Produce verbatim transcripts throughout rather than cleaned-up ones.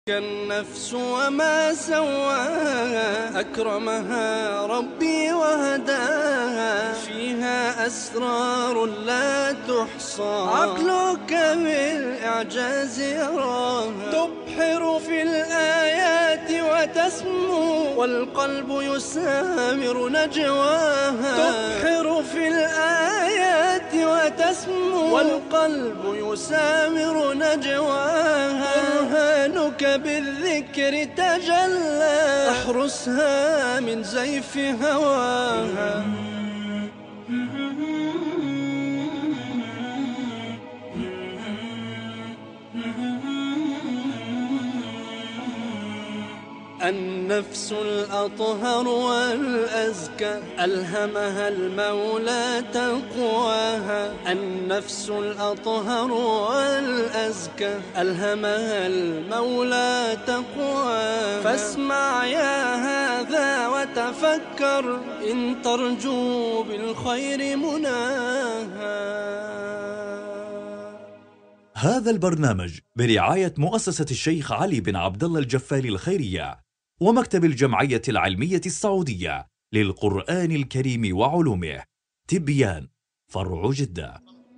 النفس وما سواها أكرمها ربي وهداها، فيها أسرار لا تحصى عقلك بالإعجاز يراها، تبحر في الآيات وتسمو والقلب يسامر نجواها، تبحر في الآيات وتسمو والقلب يسامر نجواها، برهانك بالذكر تجلى، احرسها من زيف هواها. النفس الأطهر والأزكى ألهمها المولى تقواها، النفس الأطهر والأزكى ألهمها المولى تقواها، فاسمع يا هذا وتفكر إن ترجو بالخير مناها. هذا البرنامج برعاية مؤسسة الشيخ علي بن عبد الله الجفالي الخيرية ومكتب الجمعية العلمية السعودية للقرآن الكريم وعلومه، تبيان، فرع جدة.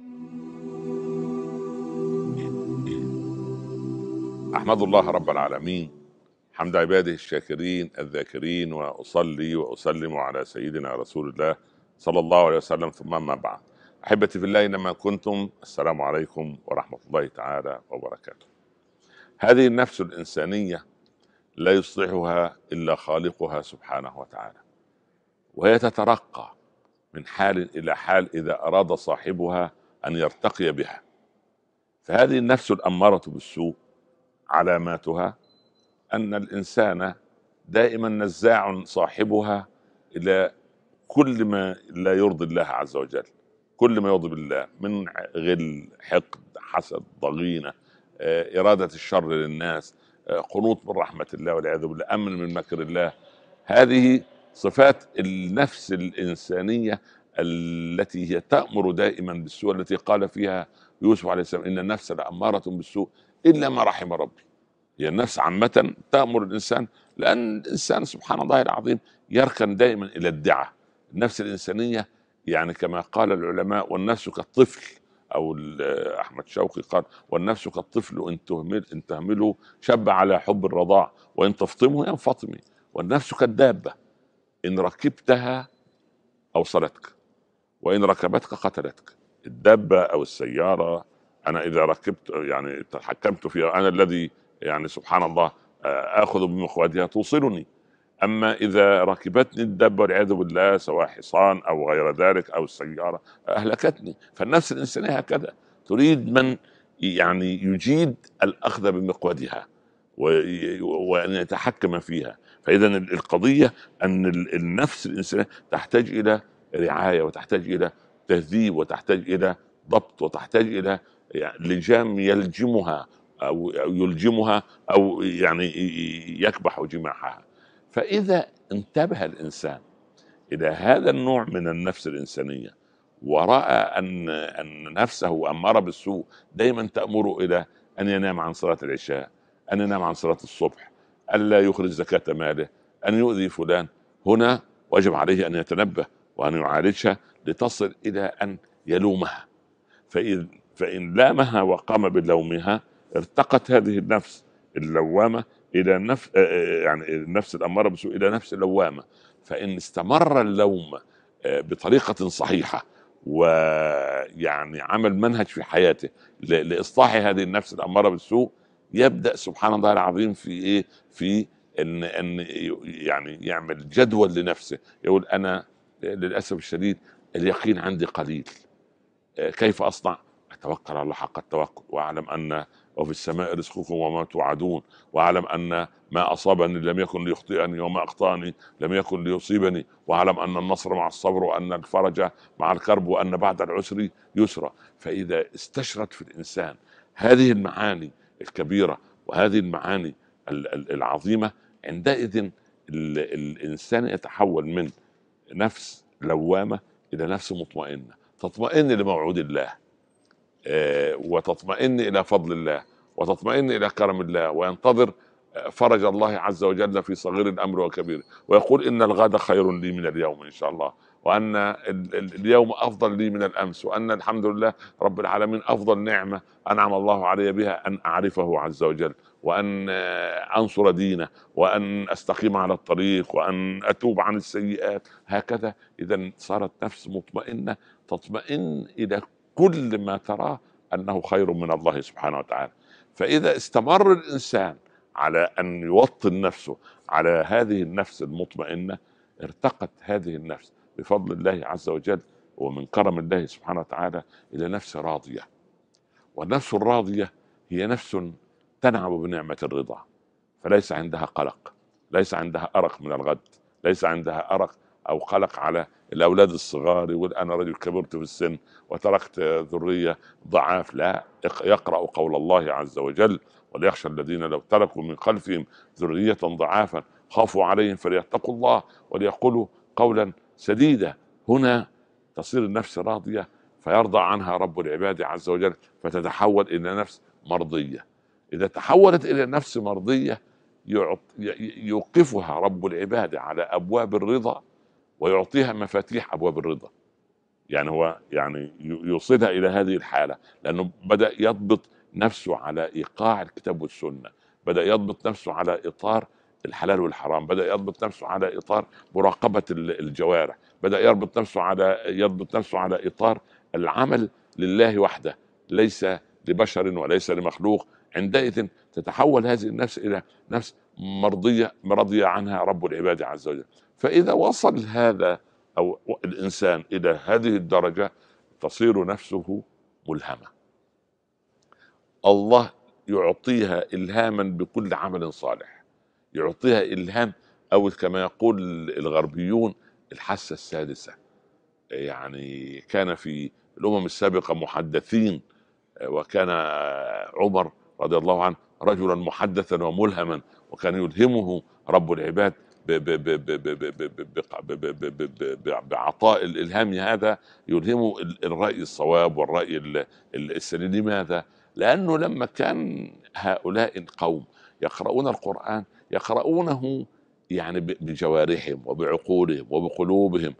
أحمد الله رب العالمين حمد عباده الشاكرين الذاكرين، وأصلي وأسلم على سيدنا رسول الله صلى الله عليه وسلم، ثم ما بعد. أحبتي في الله أينما كنتم، السلام عليكم ورحمة الله تعالى وبركاته. هذه النفس الإنسانية لا يصلحها إلا خالقها سبحانه وتعالى، وهي تترقى من حال إلى حال إذا أراد صاحبها أن يرتقي بها. فهذه النفس الأمارة بالسوء علاماتها أن الإنسان دائما نزاع صاحبها إلى كل ما لا يرضي الله عز وجل، كل ما يغضب الله من غل، حقد، حسد، ضغينة، إرادة الشر للناس، قنوط من رحمة الله والعياذ بالله، أمن من مكر الله. هذه صفات النفس الإنسانية التي هي تأمر دائما بالسوء، التي قال فيها يوسف عليه السلام إن النفس لأمارة بالسوء إلا ما رحم ربي. هي النفس عامة تأمر الإنسان، لأن الإنسان سبحان الله العظيم يركن دائما إلى الدعة. النفس الإنسانية يعني كما قال العلماء والنفس كالطفل، أو أحمد شوقي قال والنفس كالطفل إن تهمل إن تهمله شب على حب الرضاع وإن تفطمه ينفطم، والنفس كالدابة إن ركبتها أوصلتك وإن ركبتك قتلتك. الدابة أو السيارة أنا إذا ركبت يعني تحكمت فيها، أنا الذي يعني سبحان الله آخذ بمقودها توصلني. أما إذا ركبتني الدابة والعياذ بالله، سواء حصان أو غير ذلك أو السيارة، أهلكتني. فالنفس الإنسانية هكذا تريد من يعني يجيد الأخذ بمقودها وأن يتحكم فيها. فإذا القضية أن النفس الإنسانية تحتاج إلى رعاية، وتحتاج إلى تهذيب، وتحتاج إلى ضبط، وتحتاج إلى لجام يلجمها أو يلجمها أو يعني يكبح جماحها. فإذا انتبه الإنسان إلى هذا النوع من النفس الإنسانية، ورأى أن أن نفسه أمارة بالسوء دائما تأمر إلى أن ينام عن صلاة العشاء، أن ينام عن صلاة الصبح، ألا يخرج زكاة ماله، أن يؤذي فلان، هنا واجب عليه أن يتنبه وأن يعالجها لتصل إلى أن يلومها. فإن فإن لامها وقام بلومها ارتقت هذه النفس اللوامة إلى نفس يعني النفس الأمارة بالسوء إلى نفس اللوامة. فإن استمر اللوم بطريقة صحيحة، ويعني عمل منهج في حياته لإصلاح هذه النفس الأمارة بالسوء، يبدأ سبحان الله العظيم في إيه في إن إن يعني يعمل جدول لنفسه، يقول أنا للأسف الشديد اليقين عندي قليل، كيف أصنع؟ أتوكل على الله حق التوكل، وأعلم أن وفي السماء رزقكم وما توعدون، وأعلم أن ما أصابني لم يكن ليخطئني وما أخطأني لم يكن ليصيبني، وأعلم أن النصر مع الصبر وأن الفرج مع الكرب وأن بعد العسر يسرا. فإذا استشرت في الإنسان هذه المعاني الكبيرة وهذه المعاني العظيمة، عندئذ الإنسان يتحول من نفس لوامة إلى نفس مطمئنة، تطمئن لموعود الله وتطمئن إلى فضل الله وتطمئن إلى كرم الله، وينتظر فرج الله عز وجل في صغير الأمر وكبيره، ويقول إن الغد خير لي من اليوم إن شاء الله، وأن اليوم أفضل لي من الأمس، وأن الحمد لله رب العالمين أفضل نعمة أنعم الله علي بها أن أعرفه عز وجل، وأن أنصر دينه، وأن أستقيم على الطريق، وأن أتوب عن السيئات. هكذا إذا صارت نفس مطمئنة تطمئن إلى كل ما تراه أنه خير من الله سبحانه وتعالى. فإذا استمر الإنسان على أن يوطن نفسه على هذه النفس المطمئنة، ارتقت هذه النفس بفضل الله عز وجل ومن كرم الله سبحانه وتعالى إلى نفس راضية. والنفس الراضية هي نفس تنعم بنعمة الرضا، فليس عندها قلق، ليس عندها أرق من الغد، ليس عندها أرق أو قلق على الأولاد الصغار، يقول أنا رجل كبرت في السن وتركت ذرية ضعاف. لا، يقرأ قول الله عز وجل: وليخشى الذين لو تركوا من خلفهم ذرية ضعافا خافوا عليهم فليتقوا الله وليقولوا قولا سديدا. هنا تصير النفس راضية فيرضى عنها رب العباد عز وجل، فتتحول إلى نفس مرضية. إذا تحولت إلى نفس مرضية يوقفها رب العباد على أبواب الرضا ويعطيها مفاتيح أبواب الرضا. يعني هو يعني يوصلها إلى هذه الحالة، لأنه بدأ يضبط نفسه على إيقاع الكتاب والسنة، بدأ يضبط نفسه على إطار الحلال والحرام، بدأ يضبط نفسه على إطار مراقبة الجوارح، بدأ يربط نفسه على يضبط نفسه على إطار العمل لله وحده، ليس لبشر وليس لمخلوق. عندئذ تتحول هذه النفس إلى نفس مرضية مرضية عنها رب العباد عز وجل. فإذا وصل هذا أو الإنسان إلى هذه الدرجة تصير نفسه ملهمة. الله يعطيها إلهاما بكل عمل صالح، يعطيها إلهام أو كما يقول الغربيون الحاسة السادسة. يعني كان في الأمم السابقة محدثين، وكان عمر رضي الله عنه رجلا محدثا وملهما، وكان يلهمه رب العباد بعطاء الإلهام هذا، يلهمه الرأي الصواب والرأي السليم. لماذا؟ لأنه لما كان هؤلاء القوم يقرؤون القرآن يقرؤونه يعني بجوارحهم وبعقولهم وبقلوبهم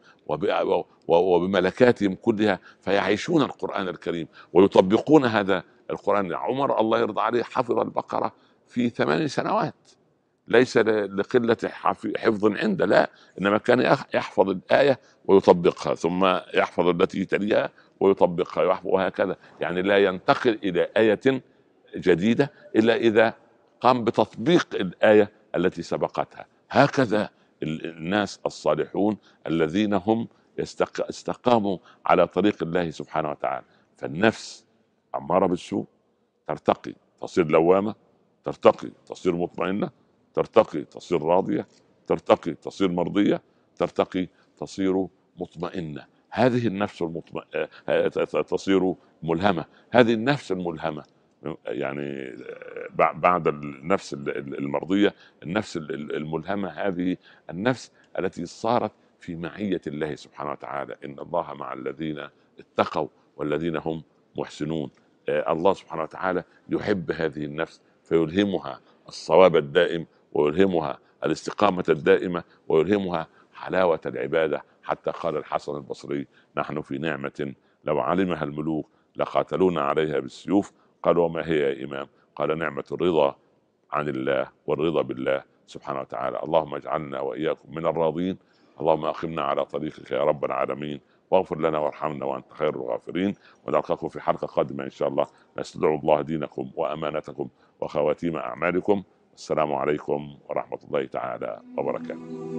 وبملكاتهم كلها، فيعيشون القرآن الكريم ويطبقون هذا القرآن. عمر الله يرضى عليه حفظ البقرة في ثمان سنوات، ليس لقلة حفظ عنده، لا، إنما كان يحفظ الآية ويطبقها، ثم يحفظ التي تليها ويطبقها، وهكذا. يعني لا ينتقل إلى آية جديدة إلا إذا قام بتطبيق الآية التي سبقتها. هكذا الناس الصالحون الذين هم استقاموا على طريق الله سبحانه وتعالى. فالنفس أمارة بالسوء ترتقي تصير لوامة، ترتقي تصير مطمئنة، ترتقي تصير راضية، ترتقي تصير مرضية، ترتقي تصير مطمئنة. هذه النفس المطمئنة تصير ملهمة. هذه النفس الملهمة يعني بعد النفس المرضية النفس الملهمة، هذه النفس التي صارت في معية الله سبحانه وتعالى. إن الله مع الذين اتقوا والذين هم محسنون. الله سبحانه وتعالى يحب هذه النفس فيلهمها الصواب الدائم، ويلهمها الاستقامة الدائمة، ويلهمها حلاوة العبادة. حتى قال الحسن البصري: نحن في نعمة لو علمها الملوك لقاتلونا عليها بالسيوف. قال: وما هي يا إمام؟ قال: نعمة الرضا عن الله والرضا بالله سبحانه وتعالى. اللهم اجعلنا وإياكم من الراضين، اللهم أقمنا على طريقك يا رب العالمين، واغفر لنا وارحمنا وأنت خير الغافرين. ونلقاكم في حلقة قادمة إن شاء الله، نستودع الله دينكم وأمانتكم وخواتيم أعمالكم. السلام عليكم ورحمة الله تعالى وبركاته.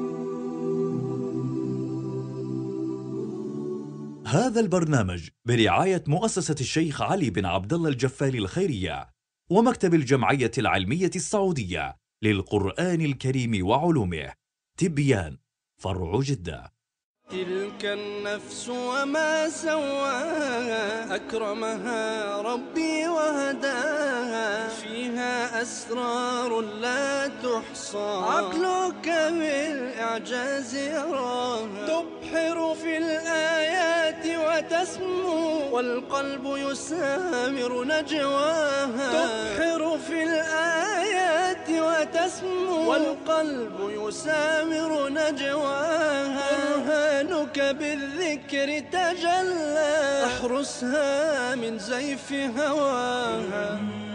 هذا البرنامج برعاية مؤسسة الشيخ علي بن عبد الله الجفالي الخيرية ومكتب الجمعية العلمية السعودية للقرآن الكريم وعلومه، تبيان، فرع جدة. تلك النفس وما سواها أكرمها ربي وهداها، فيها أسرار لا تحصى عقلك بالإعجاز يراها، تبحر في الآيات وتسمو والقلب يسامر نجواها، تبحر في الآيات تسمو والقلب يسامر نجواها. برهانك بالذكر تجلى، احرسها من زيف هواها.